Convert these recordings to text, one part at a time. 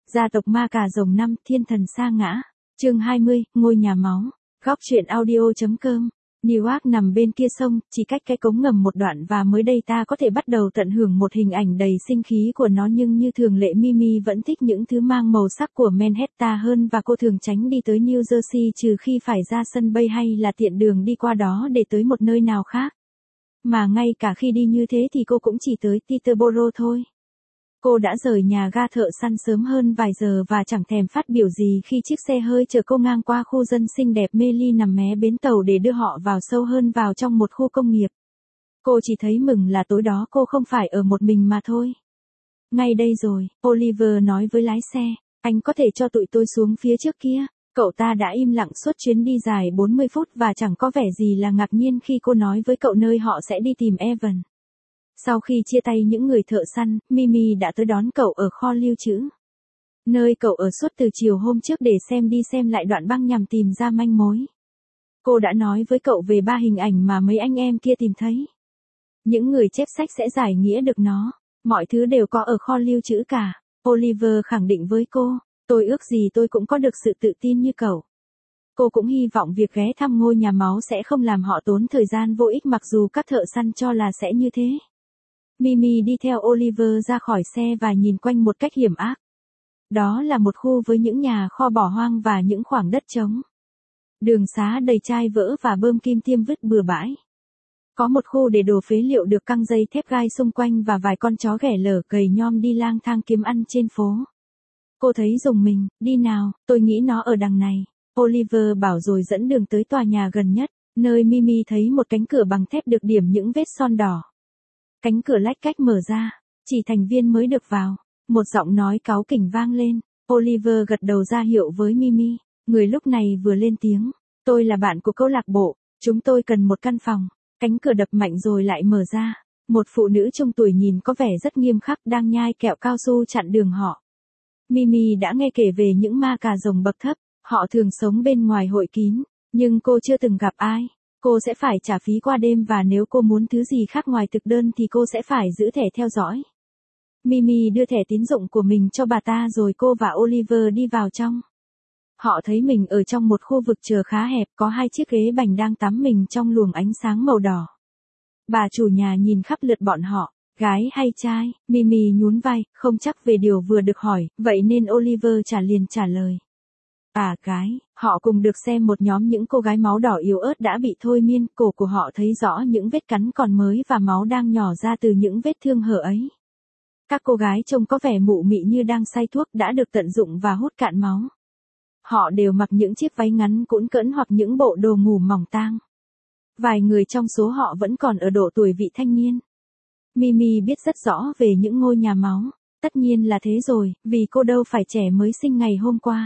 Gia tộc ma cà rồng 5, thiên thần sa ngã. Chương 20, ngôi nhà máu. Góc truyện audio.com. Newark nằm bên kia sông, chỉ cách cái cống ngầm một đoạn và mới đây ta có thể bắt đầu tận hưởng một hình ảnh đầy sinh khí của nó, nhưng như thường lệ Mimi vẫn thích những thứ mang màu sắc của Manhattan hơn và cô thường tránh đi tới New Jersey trừ khi phải ra sân bay hay là tiện đường đi qua đó để tới một nơi nào khác. Mà ngay cả khi đi như thế thì cô cũng chỉ tới Teterboro thôi. Cô đã rời nhà ga thợ săn sớm hơn vài giờ và chẳng thèm phát biểu gì khi chiếc xe hơi chở cô ngang qua khu dân xinh đẹp mê ly nằm mé bến tàu để đưa họ vào sâu hơn vào trong một khu công nghiệp. Cô chỉ thấy mừng là tối đó cô không phải ở một mình mà thôi. Ngay đây rồi, Oliver nói với lái xe, anh có thể cho tụi tôi xuống phía trước kia. Cậu ta đã im lặng suốt chuyến đi dài 40 phút và chẳng có vẻ gì là ngạc nhiên khi cô nói với cậu nơi họ sẽ đi tìm Evan. Sau khi chia tay những người thợ săn, Mimi đã tới đón cậu ở kho lưu trữ. Nơi cậu ở suốt từ chiều hôm trước để xem đi xem lại đoạn băng nhằm tìm ra manh mối. Cô đã nói với cậu về 3 hình ảnh mà mấy anh em kia tìm thấy. Những người chép sách sẽ giải nghĩa được nó. Mọi thứ đều có ở kho lưu trữ cả. Oliver khẳng định với cô, tôi ước gì tôi cũng có được sự tự tin như cậu. Cô cũng hy vọng việc ghé thăm ngôi nhà máu sẽ không làm họ tốn thời gian vô ích mặc dù các thợ săn cho là sẽ như thế. Mimi đi theo Oliver ra khỏi xe và nhìn quanh một cách hiểm ác. Đó là một khu với những nhà kho bỏ hoang và những khoảng đất trống. Đường xá đầy chai vỡ và bơm kim tiêm vứt bừa bãi. Có một khu để đồ phế liệu được căng dây thép gai xung quanh và vài con chó ghẻ lở gầy nhom đi lang thang kiếm ăn trên phố. Cô thấy rùng mình, đi nào, tôi nghĩ nó ở đằng này. Oliver bảo rồi dẫn đường tới tòa nhà gần nhất, nơi Mimi thấy một cánh cửa bằng thép được điểm những vết son đỏ. Cánh cửa lách cách mở ra, chỉ thành viên mới được vào. Một giọng nói cáu kỉnh vang lên. Oliver gật đầu ra hiệu với Mimi. Người lúc này vừa lên tiếng. Tôi là bạn của câu lạc bộ, chúng tôi cần một căn phòng. Cánh cửa đập mạnh rồi lại mở ra. Một phụ nữ trung tuổi nhìn có vẻ rất nghiêm khắc đang nhai kẹo cao su chặn đường họ. Mimi đã nghe kể về những ma cà rồng bậc thấp. Họ thường sống bên ngoài hội kín, nhưng cô chưa từng gặp ai. Cô sẽ phải trả phí qua đêm và nếu cô muốn thứ gì khác ngoài thực đơn thì cô sẽ phải giữ thẻ theo dõi. Mimi đưa thẻ tín dụng của mình cho bà ta rồi cô và Oliver đi vào trong. Họ thấy mình ở trong một khu vực chờ khá hẹp, có 2 chiếc ghế bành đang tắm mình trong luồng ánh sáng màu đỏ. Bà chủ nhà nhìn khắp lượt bọn họ, gái hay trai, Mimi nhún vai, không chắc về điều vừa được hỏi, vậy nên Oliver liền trả lời. Gái, họ cùng được xem một nhóm những cô gái máu đỏ yếu ớt đã bị thôi miên, cổ của họ thấy rõ những vết cắn còn mới và máu đang nhỏ ra từ những vết thương hở ấy. Các cô gái trông có vẻ mụ mị như đang say thuốc đã được tận dụng và hút cạn máu. Họ đều mặc những chiếc váy ngắn cũn cỡn hoặc những bộ đồ ngủ mỏng tang. Vài người trong số họ vẫn còn ở độ tuổi vị thanh niên. Mimi biết rất rõ về những ngôi nhà máu. Tất nhiên là thế rồi, vì cô đâu phải trẻ mới sinh ngày hôm qua.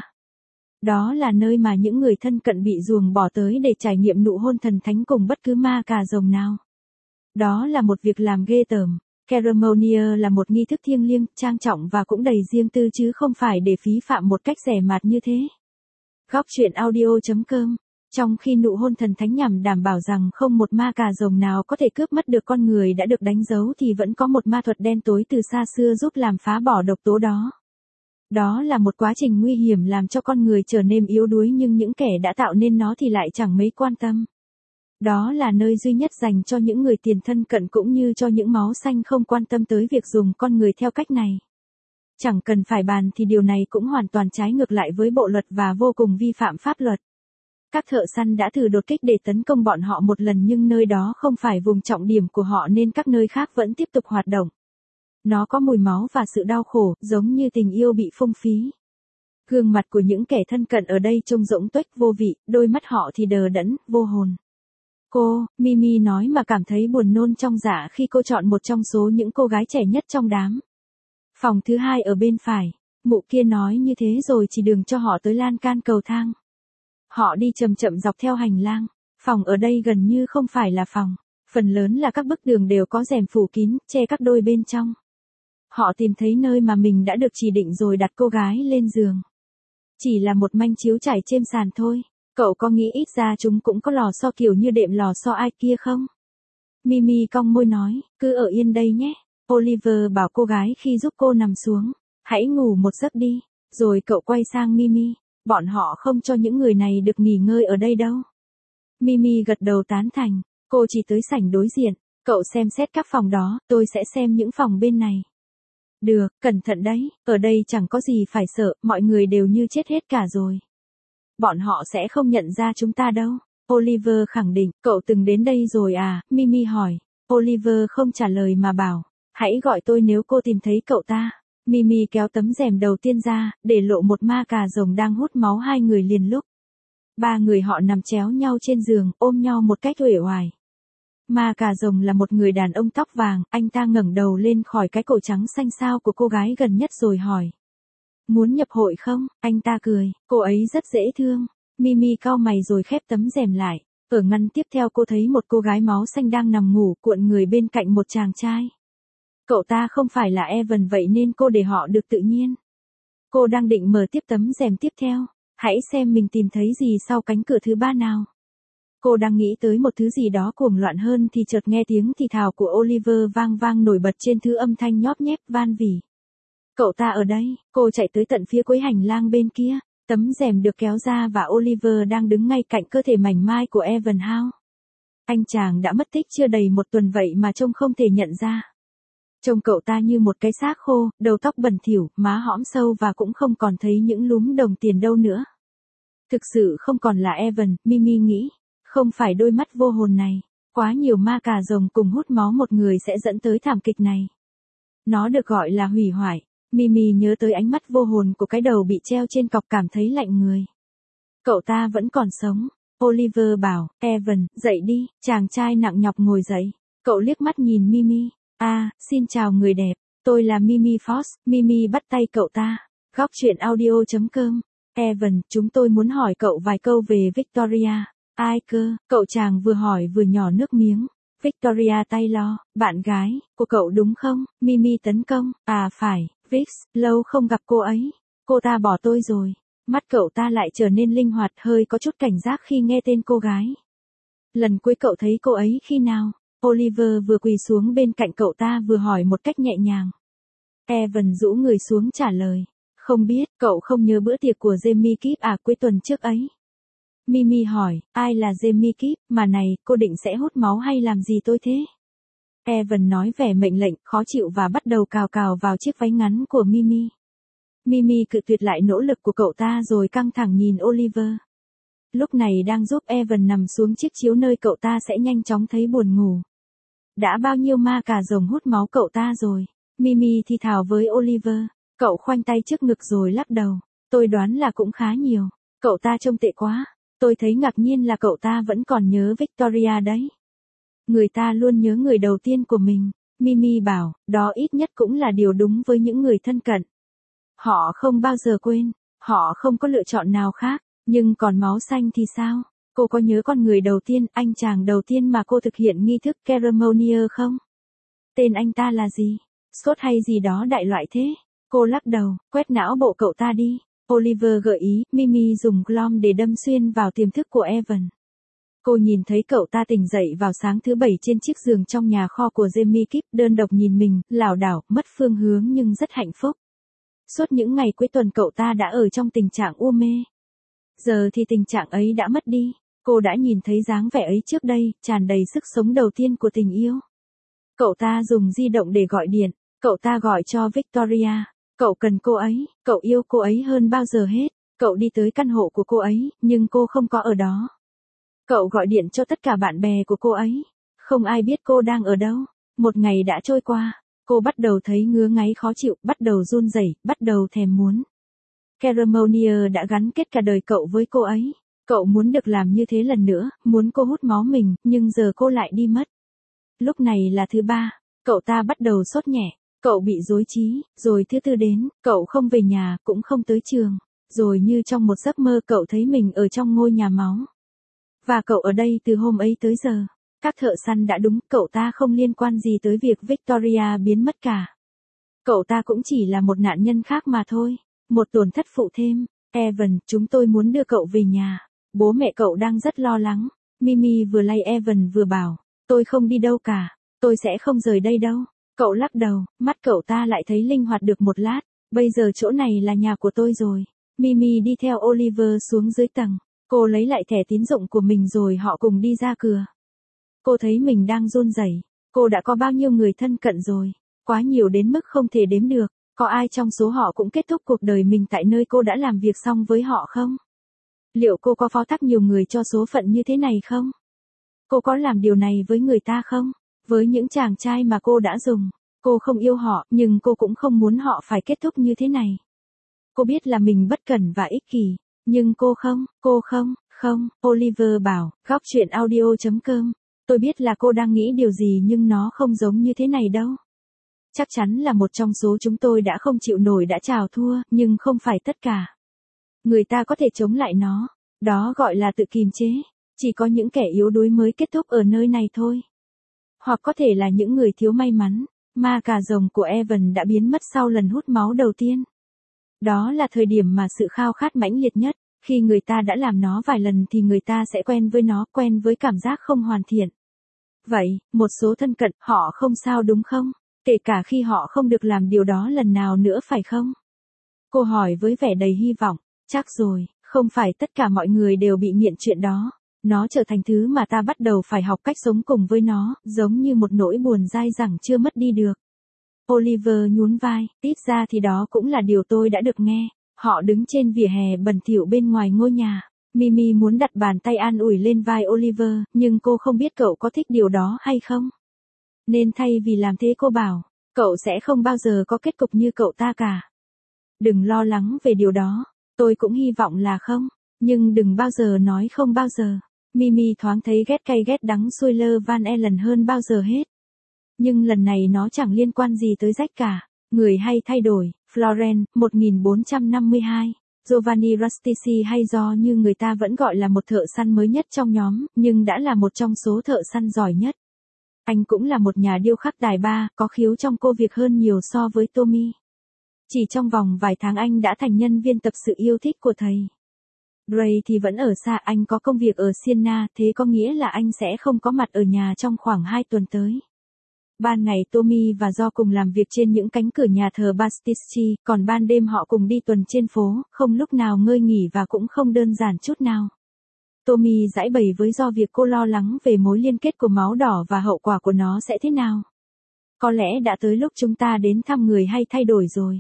Đó là nơi mà những người thân cận bị ruồng bỏ tới để trải nghiệm nụ hôn thần thánh cùng bất cứ ma cà rồng nào. Đó là một việc làm ghê tởm. Ceremonial là một nghi thức thiêng liêng, trang trọng và cũng đầy riêng tư chứ không phải để phí phạm một cách rẻ mạt như thế. Góc truyện audio.com. Trong khi nụ hôn thần thánh nhằm đảm bảo rằng không một ma cà rồng nào có thể cướp mất được con người đã được đánh dấu thì vẫn có một ma thuật đen tối từ xa xưa giúp làm phá bỏ độc tố đó. Đó là một quá trình nguy hiểm làm cho con người trở nên yếu đuối nhưng những kẻ đã tạo nên nó thì lại chẳng mấy quan tâm. Đó là nơi duy nhất dành cho những người tiền thân cận cũng như cho những máu xanh không quan tâm tới việc dùng con người theo cách này. Chẳng cần phải bàn thì điều này cũng hoàn toàn trái ngược lại với bộ luật và vô cùng vi phạm pháp luật. Các thợ săn đã thử đột kích để tấn công bọn họ một lần nhưng nơi đó không phải vùng trọng điểm của họ nên các nơi khác vẫn tiếp tục hoạt động. Nó có mùi máu và sự đau khổ, giống như tình yêu bị phung phí. Gương mặt của những kẻ thân cận ở đây trông rỗng tuếch vô vị, đôi mắt họ thì đờ đẫn, vô hồn. Mimi nói mà cảm thấy buồn nôn trong dạ khi cô chọn một trong số những cô gái trẻ nhất trong đám. Phòng thứ 2 ở bên phải, mụ kia nói như thế rồi chỉ đường cho họ tới lan can cầu thang. Họ đi chậm chậm dọc theo hành lang, phòng ở đây gần như không phải là phòng, phần lớn là các bức tường đều có rèm phủ kín, che các đôi bên trong. Họ tìm thấy nơi mà mình đã được chỉ định rồi đặt cô gái lên giường. Chỉ là một manh chiếu trải trên sàn thôi. Cậu có nghĩ ít ra chúng cũng có lò xo kiểu như đệm lò xo ai kia không? Mimi cong môi nói, cứ ở yên đây nhé. Oliver bảo cô gái khi giúp cô nằm xuống. Hãy ngủ một giấc đi. Rồi cậu quay sang Mimi, bọn họ không cho những người này được nghỉ ngơi ở đây đâu. Mimi gật đầu tán thành, cô chỉ tới sảnh đối diện, cậu xem xét các phòng đó, tôi sẽ xem những phòng bên này. Được, cẩn thận đấy, ở đây chẳng có gì phải sợ, mọi người đều như chết hết cả rồi. Bọn họ sẽ không nhận ra chúng ta đâu. Oliver khẳng định, cậu từng đến đây rồi à, Mimi hỏi. Oliver không trả lời mà bảo, hãy gọi tôi nếu cô tìm thấy cậu ta. Mimi kéo tấm rèm đầu tiên ra, để lộ một ma cà rồng đang hút máu hai người liền lúc. Ba người họ nằm chéo nhau trên giường, ôm nhau một cách uể oải. Ma cà rồng là một người đàn ông tóc vàng, anh ta ngẩng đầu lên khỏi cái cổ trắng xanh xao của cô gái gần nhất rồi hỏi. Muốn nhập hội không? Anh ta cười, cô ấy rất dễ thương. Mimi cau mày rồi khép tấm rèm lại. Ở ngăn tiếp theo cô thấy một cô gái máu xanh đang nằm ngủ cuộn người bên cạnh một chàng trai. Cậu ta không phải là Evan vậy nên cô để họ được tự nhiên. Cô đang định mở tiếp tấm rèm tiếp theo. Hãy xem mình tìm thấy gì sau cánh cửa thứ ba nào. Cô đang nghĩ tới một thứ gì đó cuồng loạn hơn thì chợt nghe tiếng thì thào của Oliver vang vang nổi bật trên thứ âm thanh nhóp nhép van vỉ. Cậu ta ở đây, cô chạy tới tận phía cuối hành lang bên kia, tấm rèm được kéo ra và Oliver đang đứng ngay cạnh cơ thể mảnh mai của Evan Howe. Anh chàng đã mất tích chưa đầy một tuần vậy mà trông không thể nhận ra. Trông cậu ta như một cái xác khô, đầu tóc bẩn thỉu, má hõm sâu và cũng không còn thấy những lúm đồng tiền đâu nữa. Thực sự không còn là Evan, Mimi nghĩ. Không phải đôi mắt vô hồn này. Quá nhiều ma cà rồng cùng hút máu một người sẽ dẫn tới thảm kịch này. Nó được gọi là hủy hoại. Mimi nhớ tới ánh mắt vô hồn của cái đầu bị treo trên cọc cảm thấy lạnh người. Cậu ta vẫn còn sống. Oliver bảo, Evan, dậy đi, chàng trai nặng nhọc ngồi dậy. Cậu liếc mắt nhìn Mimi. Xin chào người đẹp, tôi là Mimi Fox. Mimi bắt tay cậu ta. Góc truyện audio.com. Evan, chúng tôi muốn hỏi cậu vài câu về Victoria. Ai cơ, cậu chàng vừa hỏi vừa nhỏ nước miếng. Victoria Taylor, bạn gái của cậu đúng không? Mimi tấn công, phải, Vix, lâu không gặp cô ấy. Cô ta bỏ tôi rồi. Mắt cậu ta lại trở nên linh hoạt hơi có chút cảnh giác khi nghe tên cô gái. Lần cuối cậu thấy cô ấy khi nào? Oliver vừa quỳ xuống bên cạnh cậu ta vừa hỏi một cách nhẹ nhàng. Evan rũ người xuống trả lời. Không biết, cậu không nhớ bữa tiệc của Jamie Kip cuối tuần trước ấy. Mimi hỏi, ai là Jamie Kip, mà này, cô định sẽ hút máu hay làm gì tôi thế? Evan nói vẻ mệnh lệnh, khó chịu và bắt đầu cào cào vào chiếc váy ngắn của Mimi. Mimi cự tuyệt lại nỗ lực của cậu ta rồi căng thẳng nhìn Oliver. Lúc này đang giúp Evan nằm xuống chiếc chiếu nơi cậu ta sẽ nhanh chóng thấy buồn ngủ. Đã bao nhiêu ma cà rồng hút máu cậu ta rồi? Mimi thì thào với Oliver. Cậu khoanh tay trước ngực rồi lắc đầu. Tôi đoán là cũng khá nhiều. Cậu ta trông tệ quá. Tôi thấy ngạc nhiên là cậu ta vẫn còn nhớ Victoria đấy. Người ta luôn nhớ người đầu tiên của mình. Mimi bảo, đó ít nhất cũng là điều đúng với những người thân cận. Họ không bao giờ quên. Họ không có lựa chọn nào khác. Nhưng còn máu xanh thì sao? Cô có nhớ con người đầu tiên, anh chàng đầu tiên mà cô thực hiện nghi thức ceremonial không? Tên anh ta là gì? Scott hay gì đó đại loại thế? Cô lắc đầu, quét não bộ cậu ta đi. Oliver gợi ý, Mimi dùng glom để đâm xuyên vào tiềm thức của Evan. Cô nhìn thấy cậu ta tỉnh dậy vào sáng thứ Bảy trên chiếc giường trong nhà kho của Jamie Kip, đơn độc nhìn mình, lảo đảo, mất phương hướng nhưng rất hạnh phúc. Suốt những ngày cuối tuần cậu ta đã ở trong tình trạng u mê. Giờ thì tình trạng ấy đã mất đi. Cô đã nhìn thấy dáng vẻ ấy trước đây, tràn đầy sức sống đầu tiên của tình yêu. Cậu ta dùng di động để gọi điện. Cậu ta gọi cho Victoria. Cậu cần cô ấy, cậu yêu cô ấy hơn bao giờ hết. Cậu đi tới căn hộ của cô ấy, nhưng cô không có ở đó. Cậu gọi điện cho tất cả bạn bè của cô ấy. Không ai biết cô đang ở đâu. Một ngày đã trôi qua. Cô bắt đầu thấy ngứa ngáy khó chịu, bắt đầu run rẩy, bắt đầu thèm muốn. Ceremonial đã gắn kết cả đời cậu với cô ấy. Cậu muốn được làm như thế lần nữa, muốn cô hút máu mình, nhưng giờ cô lại đi mất. Lúc này là thứ ba, cậu ta bắt đầu sốt nhẹ. Cậu bị rối trí, rồi thứ tư đến, cậu không về nhà, cũng không tới trường. Rồi như trong một giấc mơ cậu thấy mình ở trong ngôi nhà máu. Và cậu ở đây từ hôm ấy tới giờ. Các thợ săn đã đúng, cậu ta không liên quan gì tới việc Victoria biến mất cả. Cậu ta cũng chỉ là một nạn nhân khác mà thôi. Một tổn thất phụ thêm. Evan, chúng tôi muốn đưa cậu về nhà. Bố mẹ cậu đang rất lo lắng. Mimi vừa lay Evan vừa bảo. Tôi không đi đâu cả. Tôi sẽ không rời đây đâu. Cậu lắc đầu, mắt cậu ta lại thấy linh hoạt được một lát. Bây giờ chỗ này là nhà của tôi rồi. Mimi đi theo Oliver xuống dưới tầng. Cô lấy lại thẻ tín dụng của mình rồi họ cùng đi ra cửa. Cô thấy mình đang run rẩy. Cô đã có bao nhiêu người thân cận rồi? Quá nhiều đến mức không thể đếm được. Có ai trong số họ cũng kết thúc cuộc đời mình tại nơi cô đã làm việc xong với họ không? Liệu cô có phó thác nhiều người cho số phận như thế này không? Cô có làm điều này với người ta không? Với những chàng trai mà cô đã dùng. Cô không yêu họ, nhưng cô cũng không muốn họ phải kết thúc như thế này. Cô biết là mình bất cẩn và ích kỷ. Nhưng cô không, Oliver bảo, góc chuyện audio.com. Tôi biết là cô đang nghĩ điều gì nhưng nó không giống như thế này đâu. Chắc chắn là một trong số chúng tôi đã không chịu nổi đã chào thua, nhưng không phải tất cả. Người ta có thể chống lại nó. Đó gọi là tự kìm chế. Chỉ có những kẻ yếu đuối mới kết thúc ở nơi này thôi. Hoặc có thể là những người thiếu may mắn. Ma cà rồng của Evan đã biến mất sau lần hút máu đầu tiên. Đó là thời điểm mà sự khao khát mãnh liệt nhất. Khi người ta đã làm nó vài lần thì người ta sẽ quen với nó, quen với cảm giác không hoàn thiện. Vậy, một số thân cận, họ không sao đúng không? Kể cả khi họ không được làm điều đó lần nào nữa phải không? Cô hỏi với vẻ đầy hy vọng. Chắc rồi, không phải tất cả mọi người đều bị nghiện chuyện đó. Nó trở thành thứ mà ta bắt đầu phải học cách sống cùng với nó, giống như một nỗi buồn dai dẳng chưa mất đi được. Oliver nhún vai, ít ra thì đó cũng là điều tôi đã được nghe. Họ đứng trên vỉa hè bẩn thỉu bên ngoài ngôi nhà. Mimi muốn đặt bàn tay an ủi lên vai Oliver, nhưng cô không biết cậu có thích điều đó hay không. Nên thay vì làm thế cô bảo, cậu sẽ không bao giờ có kết cục như cậu ta cả. Đừng lo lắng về điều đó. Tôi cũng hy vọng là không. Nhưng đừng bao giờ nói không bao giờ. Mimi thoáng thấy ghét cay ghét đắng Sawyer Van Allen hơn bao giờ hết. Nhưng lần này nó chẳng liên quan gì tới Jack cả. Người hay thay đổi, Florence, 1452. Giovanni Rustici hay do như người ta vẫn gọi là một thợ săn mới nhất trong nhóm, nhưng đã là một trong số thợ săn giỏi nhất. Anh cũng là một nhà điêu khắc tài ba, có khiếu trong công việc hơn nhiều so với Tommy. Chỉ trong vòng vài tháng anh đã thành nhân viên tập sự yêu thích của thầy. Ray thì vẫn ở xa, anh có công việc ở Siena, thế có nghĩa là anh sẽ không có mặt ở nhà trong khoảng 2 tuần tới. Ban ngày Tommy và Do cùng làm việc trên những cánh cửa nhà thờ Bastici, còn ban đêm họ cùng đi tuần trên phố, không lúc nào ngơi nghỉ và cũng không đơn giản chút nào. Tommy giãi bày với Do việc cô lo lắng về mối liên kết của máu đỏ và hậu quả của nó sẽ thế nào. Có lẽ đã tới lúc chúng ta đến thăm người hay thay đổi rồi.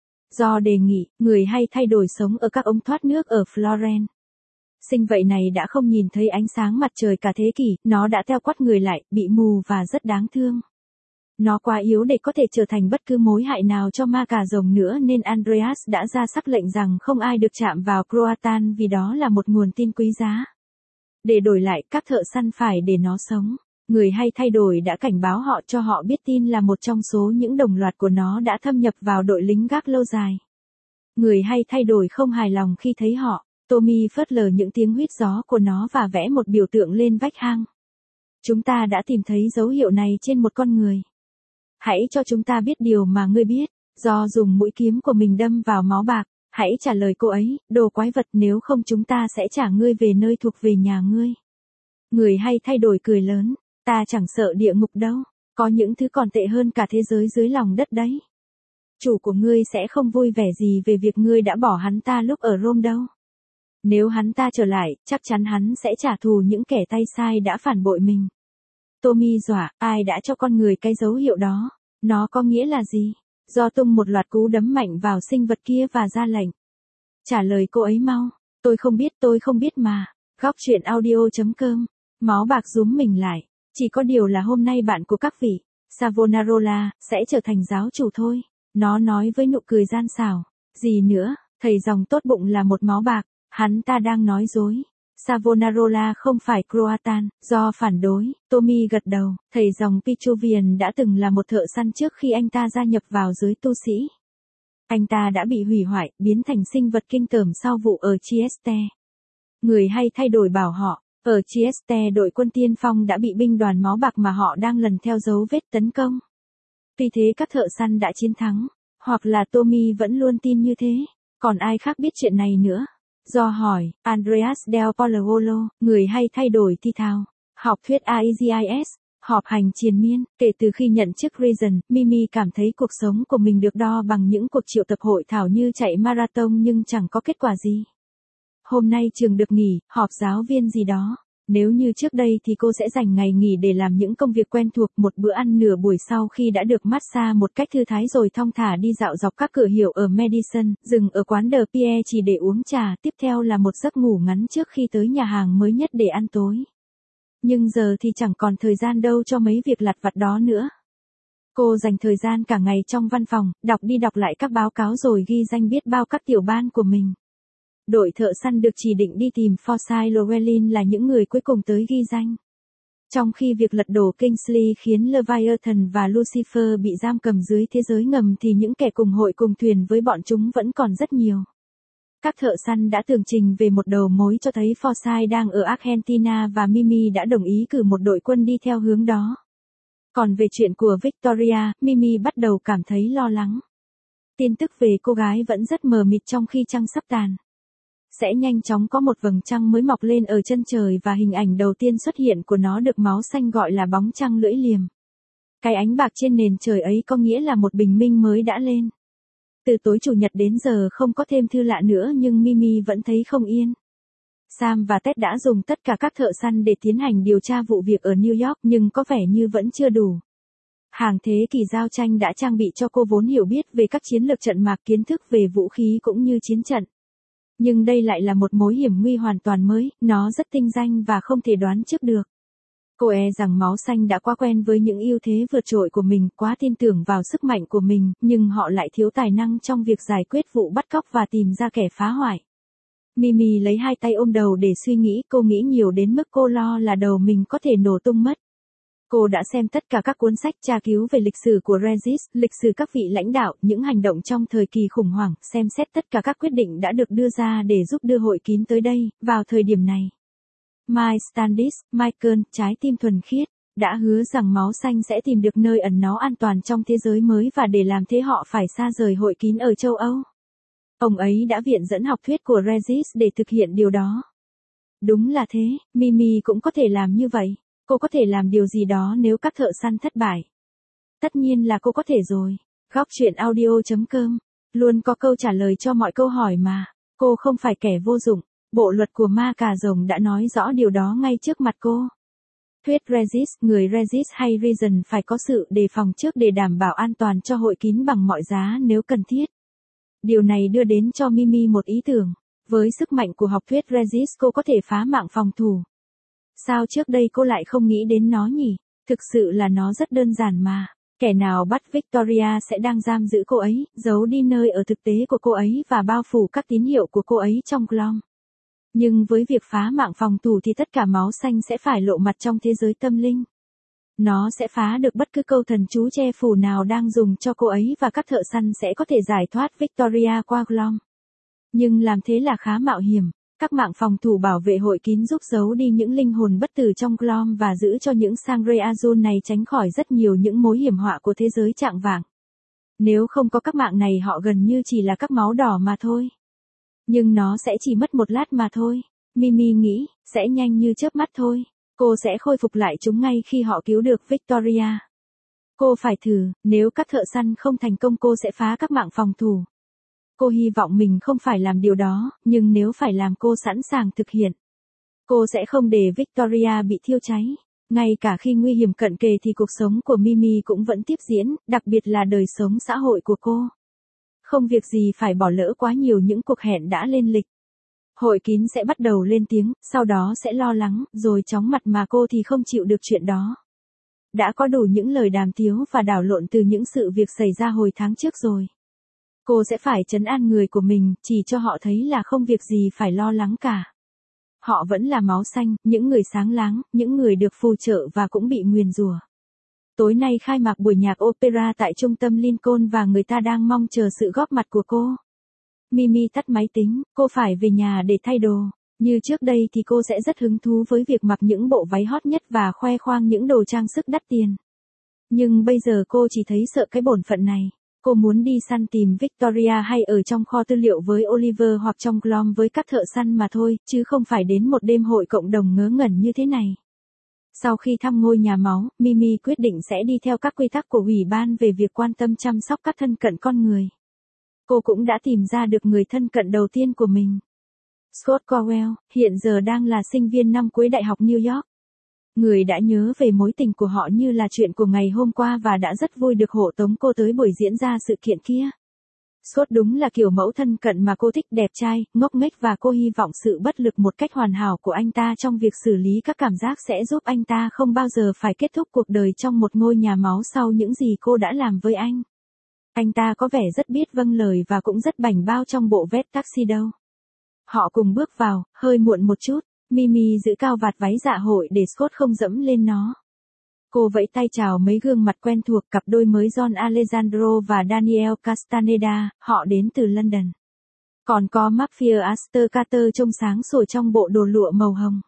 Do đề nghị, người hay thay đổi sống ở các ống thoát nước ở Florence. Sinh vậy này đã không nhìn thấy ánh sáng mặt trời cả thế kỷ, nó đã teo quắt người lại, bị mù và rất đáng thương. Nó quá yếu để có thể trở thành bất cứ mối hại nào cho ma cà rồng nữa nên Andreas đã ra sắc lệnh rằng không ai được chạm vào Croatan vì đó là một nguồn tin quý giá. Để đổi lại, các thợ săn phải để nó sống. Người hay thay đổi đã cảnh báo họ cho họ biết tin là một trong số những đồng loạt của nó đã thâm nhập vào đội lính gác lâu dài. Người hay thay đổi không hài lòng khi thấy họ. Tommy phớt lờ những tiếng huýt gió của nó và vẽ một biểu tượng lên vách hang. Chúng ta đã tìm thấy dấu hiệu này trên một con người. Hãy cho chúng ta biết điều mà ngươi biết. Do dùng mũi kiếm của mình đâm vào máu bạc. Hãy trả lời cô ấy, đồ quái vật, nếu không chúng ta sẽ trả ngươi về nơi thuộc về nhà ngươi. Người hay thay đổi cười lớn. Ta chẳng sợ địa ngục đâu. Có những thứ còn tệ hơn cả thế giới dưới lòng đất đấy. Chủ của ngươi sẽ không vui vẻ gì về việc ngươi đã bỏ hắn ta lúc ở Rome đâu. Nếu hắn ta trở lại, chắc chắn hắn sẽ trả thù những kẻ tay sai đã phản bội mình. Tommy dọa, ai đã cho con người cái dấu hiệu đó? Nó có nghĩa là gì? Do tung một loạt cú đấm mạnh vào sinh vật kia và ra lệnh. Trả lời cô ấy mau. Tôi không biết mà. Góc chuyện audio.com. Máu bạc rúm mình lại. Chỉ có điều là hôm nay bạn của các vị, Savonarola, sẽ trở thành giáo chủ thôi. Nó nói với nụ cười gian xảo. Gì nữa, thầy dòng tốt bụng là một máu bạc. Hắn ta đang nói dối. Savonarola không phải Croatan, do phản đối. Tommy gật đầu. Thầy dòng Pichuvian đã từng là một thợ săn trước khi anh ta gia nhập vào giới tu sĩ. Anh ta đã bị hủy hoại, biến thành sinh vật kinh tởm sau vụ ở Trieste. Người hay thay đổi bảo họ, ở Trieste đội quân tiên phong đã bị binh đoàn máu bạc mà họ đang lần theo dấu vết tấn công. Tuy thế các thợ săn đã chiến thắng, hoặc là Tommy vẫn luôn tin như thế. Còn ai khác biết chuyện này nữa? Do hỏi, Andreas Del Pollo, người hay thay đổi thi thao, học thuyết AIGIS, Họp hành triền miên, kể từ khi nhận chức Regent, Mimi cảm thấy cuộc sống của mình được đo bằng những cuộc triệu tập hội thảo như chạy marathon nhưng chẳng có kết quả gì. Hôm nay trường được nghỉ, họp giáo viên gì đó. Nếu như trước đây thì cô sẽ dành ngày nghỉ để làm những công việc quen thuộc, một bữa ăn nửa buổi sau khi đã được massage một cách thư thái rồi thong thả đi dạo dọc các cửa hiệu ở Madison, dừng ở quán The Pierre chỉ để uống trà, tiếp theo là một giấc ngủ ngắn trước khi tới nhà hàng mới nhất để ăn tối. Nhưng giờ thì chẳng còn thời gian đâu cho mấy việc lặt vặt đó nữa. Cô dành thời gian cả ngày trong văn phòng, đọc đi đọc lại các báo cáo rồi ghi danh biết bao các tiểu ban của mình. Đội thợ săn được chỉ định đi tìm Forsyth Llewellyn là những người cuối cùng tới ghi danh. Trong khi việc lật đổ Kingsley khiến Leviathan và Lucifer bị giam cầm dưới thế giới ngầm thì những kẻ cùng hội cùng thuyền với bọn chúng vẫn còn rất nhiều. Các thợ săn đã tường trình về một đầu mối cho thấy Forsyth đang ở Argentina và Mimi đã đồng ý cử một đội quân đi theo hướng đó. Còn về chuyện của Victoria, Mimi bắt đầu cảm thấy lo lắng. Tin tức về cô gái vẫn rất mờ mịt trong khi trăng sắp tàn. Sẽ nhanh chóng có một vầng trăng mới mọc lên ở chân trời và hình ảnh đầu tiên xuất hiện của nó được máu xanh gọi là bóng trăng lưỡi liềm. Cái ánh bạc trên nền trời ấy có nghĩa là một bình minh mới đã lên. Từ tối chủ nhật đến giờ không có thêm thư lạ nữa nhưng Mimi vẫn thấy không yên. Sam và Ted đã dùng tất cả các thợ săn để tiến hành điều tra vụ việc ở New York nhưng có vẻ như vẫn chưa đủ. Hàng thế kỷ giao tranh đã trang bị cho cô vốn hiểu biết về các chiến lược trận mạc, kiến thức về vũ khí cũng như chiến trận. Nhưng đây lại là một mối hiểm nguy hoàn toàn mới, nó rất tinh danh và không thể đoán trước được. Cô e rằng máu xanh đã quá quen với những ưu thế vượt trội của mình, quá tin tưởng vào sức mạnh của mình, nhưng họ lại thiếu tài năng trong việc giải quyết vụ bắt cóc và tìm ra kẻ phá hoại. Mimi lấy hai tay ôm đầu để suy nghĩ, cô nghĩ nhiều đến mức cô lo là đầu mình có thể nổ tung mất. Cô đã xem tất cả các cuốn sách tra cứu về lịch sử của Regis, lịch sử các vị lãnh đạo, những hành động trong thời kỳ khủng hoảng, xem xét tất cả các quyết định đã được đưa ra để giúp đưa hội kín tới đây, vào thời điểm này. Mike Standish, Michael, trái tim thuần khiết, đã hứa rằng máu xanh sẽ tìm được nơi ẩn náu an toàn trong thế giới mới và để làm thế họ phải xa rời hội kín ở châu Âu. Ông ấy đã viện dẫn học thuyết của Regis để thực hiện điều đó. Đúng là thế, Mimi cũng có thể làm như vậy. Cô có thể làm điều gì đó nếu các thợ săn thất bại. Tất nhiên là cô có thể rồi. Góc truyện audio.com luôn có câu trả lời cho mọi câu hỏi mà. Cô không phải kẻ vô dụng. Bộ luật của ma cà rồng đã nói rõ điều đó ngay trước mặt cô. Thuyết Regis, người Regis hay Regent phải có sự đề phòng trước để đảm bảo an toàn cho hội kín bằng mọi giá nếu cần thiết. Điều này đưa đến cho Mimi một ý tưởng. Với sức mạnh của học thuyết Regis cô có thể phá mạng phòng thủ. Sao trước đây cô lại không nghĩ đến nó nhỉ? Thực sự là nó rất đơn giản mà. Kẻ nào bắt Victoria sẽ đang giam giữ cô ấy, giấu đi nơi ở thực tế của cô ấy và bao phủ các tín hiệu của cô ấy trong Glom. Nhưng với việc phá mạng phòng thủ thì tất cả máu xanh sẽ phải lộ mặt trong thế giới tâm linh. Nó sẽ phá được bất cứ câu thần chú che phủ nào đang dùng cho cô ấy và các thợ săn sẽ có thể giải thoát Victoria qua Glom. Nhưng làm thế là khá mạo hiểm. Các mạng phòng thủ bảo vệ hội kín giúp giấu đi những linh hồn bất tử trong Glom và giữ cho những Sangre Azul này tránh khỏi rất nhiều những mối hiểm họa của thế giới trạng vàng. Nếu không có các mạng này họ gần như chỉ là các máu đỏ mà thôi. Nhưng nó sẽ chỉ mất một lát mà thôi. Mimi nghĩ, sẽ nhanh như chớp mắt thôi. Cô sẽ khôi phục lại chúng ngay khi họ cứu được Victoria. Cô phải thử, nếu các thợ săn không thành công cô sẽ phá các mạng phòng thủ. Cô hy vọng mình không phải làm điều đó, nhưng nếu phải làm cô sẵn sàng thực hiện. Cô sẽ không để Victoria bị thiêu cháy. Ngay cả khi nguy hiểm cận kề thì cuộc sống của Mimi cũng vẫn tiếp diễn, đặc biệt là đời sống xã hội của cô. Không việc gì phải bỏ lỡ quá nhiều những cuộc hẹn đã lên lịch. Hội kín sẽ bắt đầu lên tiếng, sau đó sẽ lo lắng, rồi chóng mặt mà cô thì không chịu được chuyện đó. Đã có đủ những lời đàm tiếu và đảo lộn từ những sự việc xảy ra hồi tháng trước rồi. Cô sẽ phải trấn an người của mình, chỉ cho họ thấy là không việc gì phải lo lắng cả. Họ vẫn là máu xanh, những người sáng láng, những người được phù trợ và cũng bị nguyền rủa. Tối nay khai mạc buổi nhạc opera tại trung tâm Lincoln và người ta đang mong chờ sự góp mặt của cô. Mimi tắt máy tính, cô phải về nhà để thay đồ. Như trước đây thì cô sẽ rất hứng thú với việc mặc những bộ váy hot nhất và khoe khoang những đồ trang sức đắt tiền. Nhưng bây giờ cô chỉ thấy sợ cái bổn phận này. Cô muốn đi săn tìm Victoria hay ở trong kho tư liệu với Oliver hoặc trong Glom với các thợ săn mà thôi, chứ không phải đến một đêm hội cộng đồng ngớ ngẩn như thế này. Sau khi thăm ngôi nhà máu, Mimi quyết định sẽ đi theo các quy tắc của ủy ban về việc quan tâm chăm sóc các thân cận con người. Cô cũng đã tìm ra được người thân cận đầu tiên của mình. Scott Cowell, hiện giờ đang là sinh viên năm cuối Đại học New York. Người đã nhớ về mối tình của họ như là chuyện của ngày hôm qua và đã rất vui được hộ tống cô tới buổi diễn ra sự kiện kia. Scott đúng là kiểu mẫu thân cận mà cô thích, đẹp trai, ngốc nghếch và cô hy vọng sự bất lực một cách hoàn hảo của anh ta trong việc xử lý các cảm giác sẽ giúp anh ta không bao giờ phải kết thúc cuộc đời trong một ngôi nhà máu sau những gì cô đã làm với anh. Anh ta có vẻ rất biết vâng lời và cũng rất bảnh bao trong bộ vest tuxedo. Họ cùng bước vào, hơi muộn một chút, Mimi giữ cao vạt váy dạ hội để Scott không dẫm lên nó. Cô vẫy tay chào mấy gương mặt quen thuộc, cặp đôi mới John Alejandro và Daniel Castaneda, họ đến từ London. Còn có Mafia Astor Carter trông sáng sủa trong bộ đồ lụa màu hồng.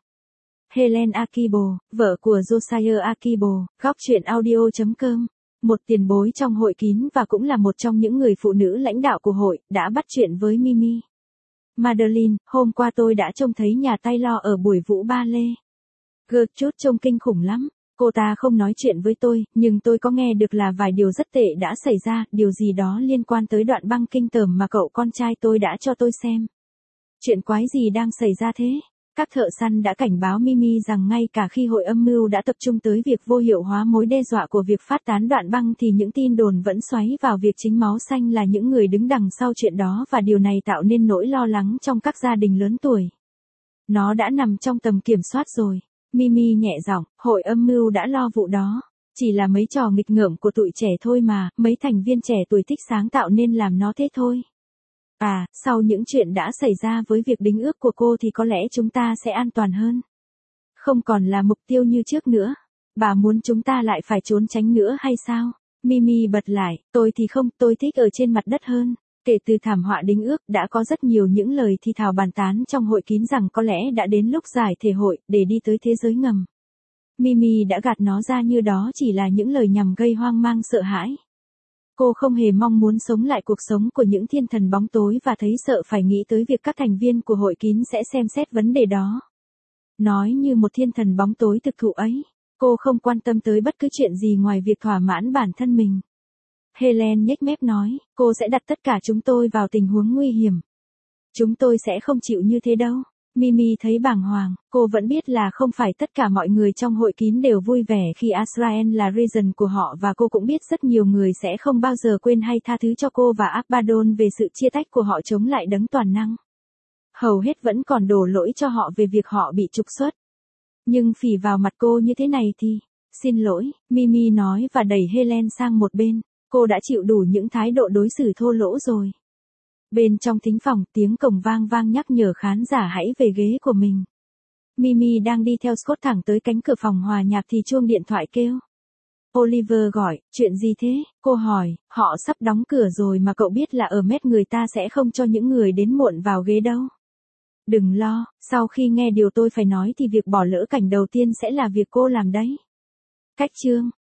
Helen Akibo, vợ của Josiah Akibo, góc truyện audio.com, một tiền bối trong hội kín và cũng là một trong những người phụ nữ lãnh đạo của hội, đã bắt chuyện với Mimi. Madeline, hôm qua tôi đã trông thấy nhà Taylor ở buổi vũ ba lê. Gertrude trông kinh khủng lắm. Cô ta không nói chuyện với tôi, nhưng tôi có nghe được là vài điều rất tệ đã xảy ra, điều gì đó liên quan tới đoạn băng kinh tởm mà cậu con trai tôi đã cho tôi xem. Chuyện quái gì đang xảy ra thế? Các thợ săn đã cảnh báo Mimi rằng ngay cả khi hội âm mưu đã tập trung tới việc vô hiệu hóa mối đe dọa của việc phát tán đoạn băng thì những tin đồn vẫn xoáy vào việc chính máu xanh là những người đứng đằng sau chuyện đó và điều này tạo nên nỗi lo lắng trong các gia đình lớn tuổi. Nó đã nằm trong tầm kiểm soát rồi. Mimi nhẹ giọng, hội âm mưu đã lo vụ đó. Chỉ là mấy trò nghịch ngợm của tụi trẻ thôi mà, mấy thành viên trẻ tuổi thích sáng tạo nên làm nó thế thôi. À, sau những chuyện đã xảy ra với việc đính ước của cô thì có lẽ chúng ta sẽ an toàn hơn. Không còn là mục tiêu như trước nữa. Bà muốn chúng ta lại phải trốn tránh nữa hay sao? Mimi bật lại, tôi thì không, tôi thích ở trên mặt đất hơn. Kể từ thảm họa đính ước đã có rất nhiều những lời thì thào bàn tán trong hội kín rằng có lẽ đã đến lúc giải thể hội để đi tới thế giới ngầm. Mimi đã gạt nó ra như đó chỉ là những lời nhằm gây hoang mang sợ hãi. Cô không hề mong muốn sống lại cuộc sống của những thiên thần bóng tối và thấy sợ phải nghĩ tới việc các thành viên của hội kín sẽ xem xét vấn đề đó. Nói như một thiên thần bóng tối thực thụ ấy, cô không quan tâm tới bất cứ chuyện gì ngoài việc thỏa mãn bản thân mình. Helen nhếch mép nói, cô sẽ đặt tất cả chúng tôi vào tình huống nguy hiểm. Chúng tôi sẽ không chịu như thế đâu. Mimi thấy bàng hoàng, cô vẫn biết là không phải tất cả mọi người trong hội kín đều vui vẻ khi Azrael là Regent của họ và cô cũng biết rất nhiều người sẽ không bao giờ quên hay tha thứ cho cô và Abaddon về sự chia tách của họ chống lại đấng toàn năng. Hầu hết vẫn còn đổ lỗi cho họ về việc họ bị trục xuất. Nhưng phỉ vào mặt cô như thế này thì, xin lỗi, Mimi nói và đẩy Helen sang một bên. Cô đã chịu đủ những thái độ đối xử thô lỗ rồi. Bên trong thính phòng, tiếng cổng vang vang nhắc nhở khán giả hãy về ghế của mình. Mimi đang đi theo Scott thẳng tới cánh cửa phòng hòa nhạc thì chuông điện thoại kêu. Oliver gọi, chuyện gì thế? Cô hỏi, họ sắp đóng cửa rồi mà cậu biết là ở Met người ta sẽ không cho những người đến muộn vào ghế đâu. Đừng lo, sau khi nghe điều tôi phải nói thì việc bỏ lỡ cảnh đầu tiên sẽ là việc cô làm đấy. Cách chương.